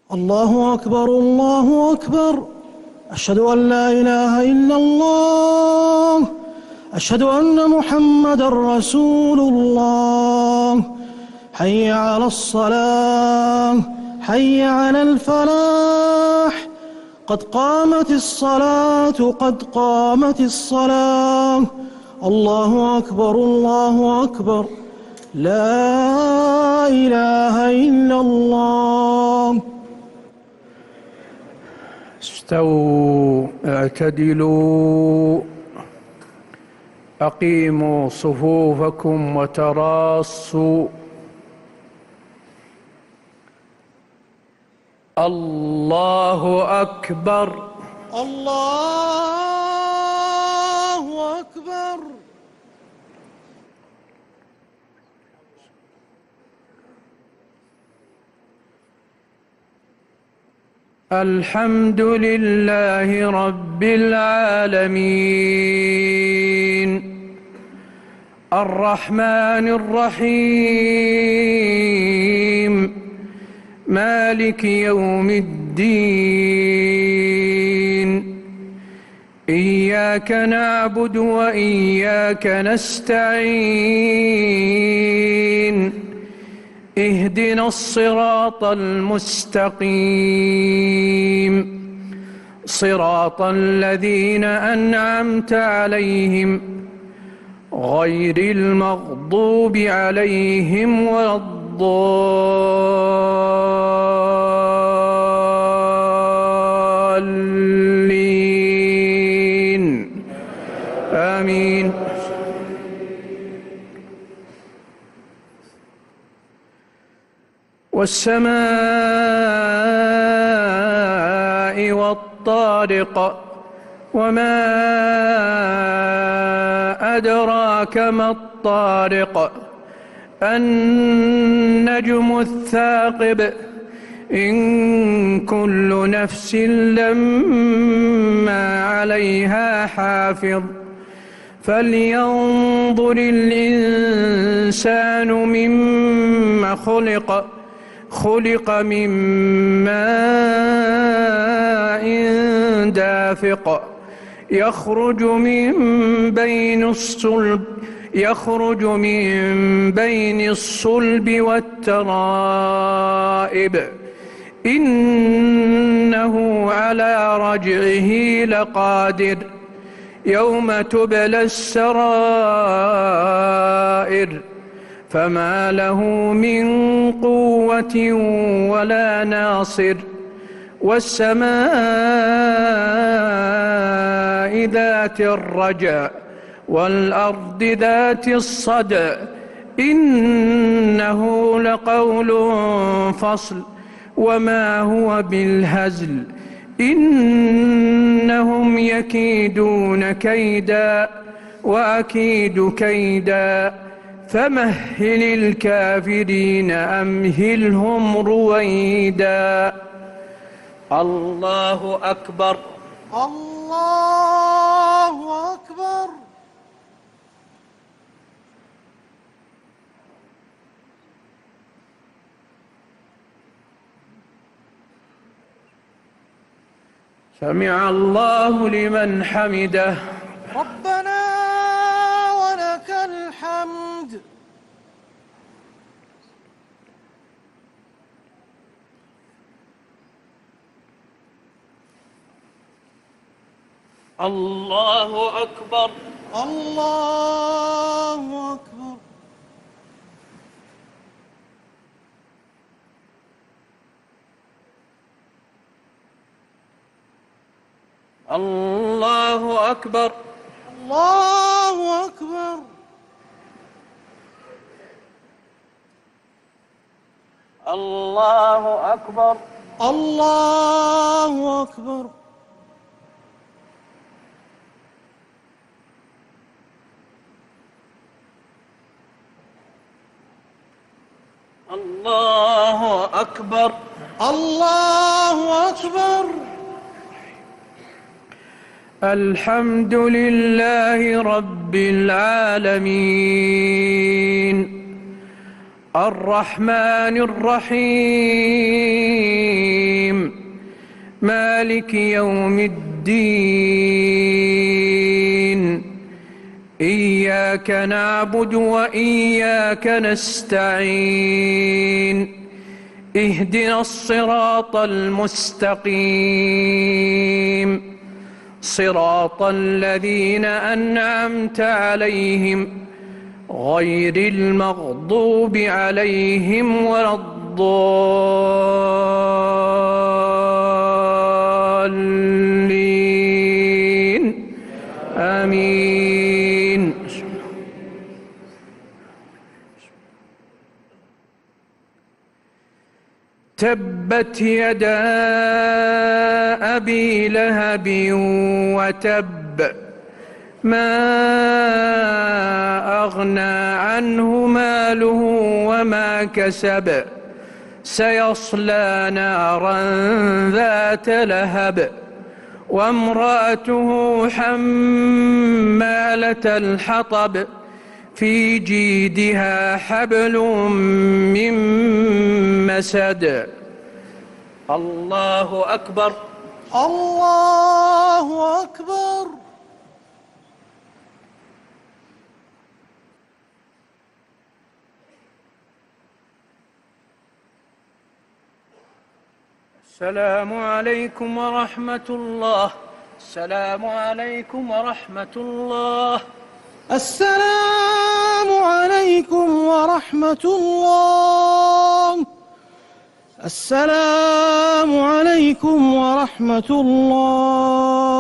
الله أكبر الله أكبر. أشهد أن لا إله إلا الله. أشهد أن محمد رسول الله. حي على الصلاة، حي على الفلاح. قد قامت الصلاة، قد قامت الصلاة. الله أكبر الله أكبر. لا إله إلا الله. استووا اعتدلوا أقيموا صفوفكم وتراصوا. الله أكبر الله أكبر. الحمد لله رب العالمين الرحمن الرحيم مالك يوم الدين. إياك نعبد وإياك نستعين. اهدنا الصراط المستقيم صراط الذين أنعمت عليهم غير المغضوب عليهم ولا الضالين. آمين. والسماء والطارق وما أدراك ما الطارق. النجم الثاقب. إن كل نفس لما عليها حافظ. فلينظر الإنسان مما خلق. خلق من ماء دافق. يخرج من بين الصلب والترائب. إنه على رجعه لقادر. يوم تبلى السرائر. فما له من قوة ولا ناصر. والسماء ذات الرجع والأرض ذات الصدع. إنه لقول فصل وما هو بالهزل. إنهم يكيدون كيدا وأكيد كيدا. فمهل الكافرين أمهلهم رويدا. الله أكبر الله أكبر. سمع الله لمن حمده. ربنا ولك الحمد. الله أكبر الله أكبر. الله أكبر الله أكبر. الله أكبر الله أكبر. الله أكبر الله أكبر. الحمد لله رب العالمين الرحمن الرحيم مالك يوم الدين إياك نعبد وإياك نستعين اهدنا الصراط المستقيم صراط الذين أنعمت عليهم غير المغضوب عليهم ولا الضالين آمين. تبت يدا أبي لهب وتب ما أغنى عنه ماله وما كسب سيصلى نارا ذات لهب وامرأته حمالة الحطب في جيدها حبل من مسد. الله أكبر. الله أكبر. السلام عليكم ورحمة الله. السلام عليكم ورحمة الله. السلام عليكم ورحمة الله. السلام عليكم ورحمة الله.